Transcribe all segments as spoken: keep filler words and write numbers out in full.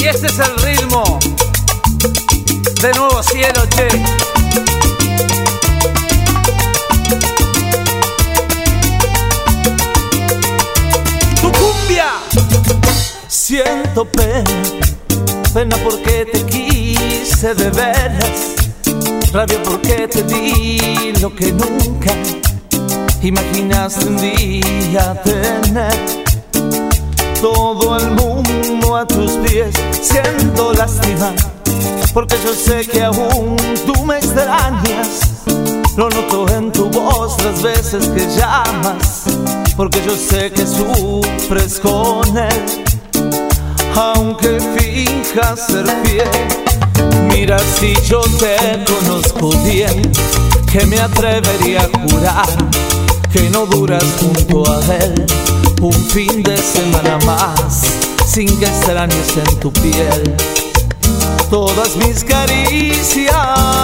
Y este es el ritmo de Nuevo Cielo, che. Tu cumbia. Siento pena, pena porque te quise de veras, rabia porque te di lo que nunca imaginaste un día tener. Todo el mundo a tus pies, siento lástima, porque yo sé que aún tú me extrañas. Lo noto en tu voz las veces que llamas, porque yo sé que sufres con él, aunque finjas ser fiel. Mira, si yo te conozco bien, que me atrevería a jurar que no duras junto a él un fin de semana más, sin que extrañes en tu piel todas mis caricias.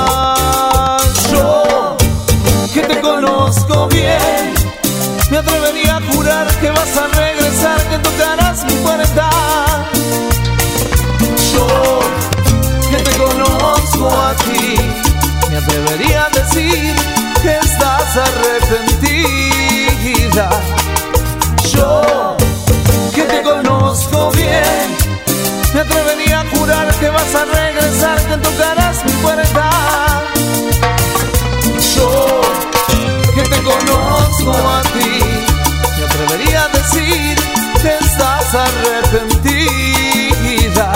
Yo, que te conozco bien, me atrevería a jurar que vas a regresar, que tocarás mi puerta. Yo, que te conozco a ti, me atrevería a decir que estás arrepentida. Yo, que te conozco bien, me atrevería a jurar que vas a regresar, que tocarás mi puerta. Yo, que te conozco a ti, me atrevería a decir que estás arrepentida.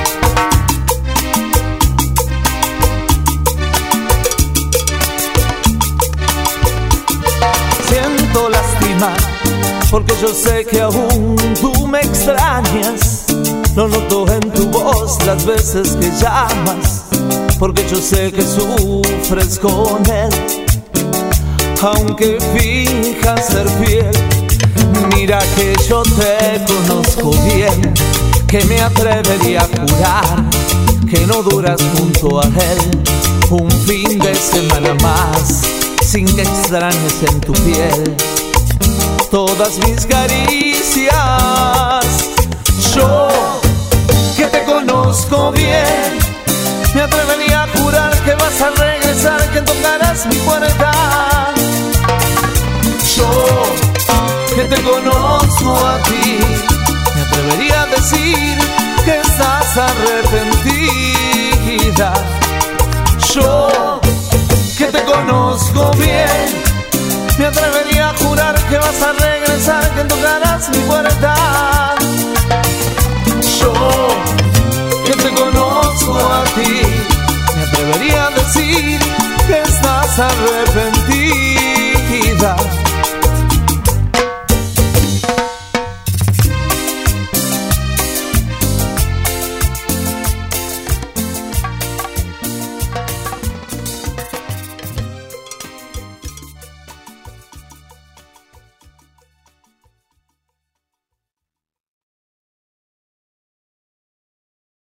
Siento lástima, porque yo sé que aún tú me extrañas. Lo noto en tu voz las veces que llamas, porque yo sé que sufres con él, aunque finjas ser fiel. Mira que yo te conozco bien, que me atrevería a jurar que no duras junto a él un fin de semana más, sin que extrañes en tu piel todas mis caricias. Yo, que te conozco bien, me atrevería a jurar que vas a regresar, que tocarás mi puerta. Yo, que te conozco a ti, me atrevería a decir que estás arrepentida. Yo, que te conozco bien, me atrevería a jurar que vas a regresar, que tocarás mi puerta. Yo, que te conozco a ti, me atrevería a decir que estás arrepentida.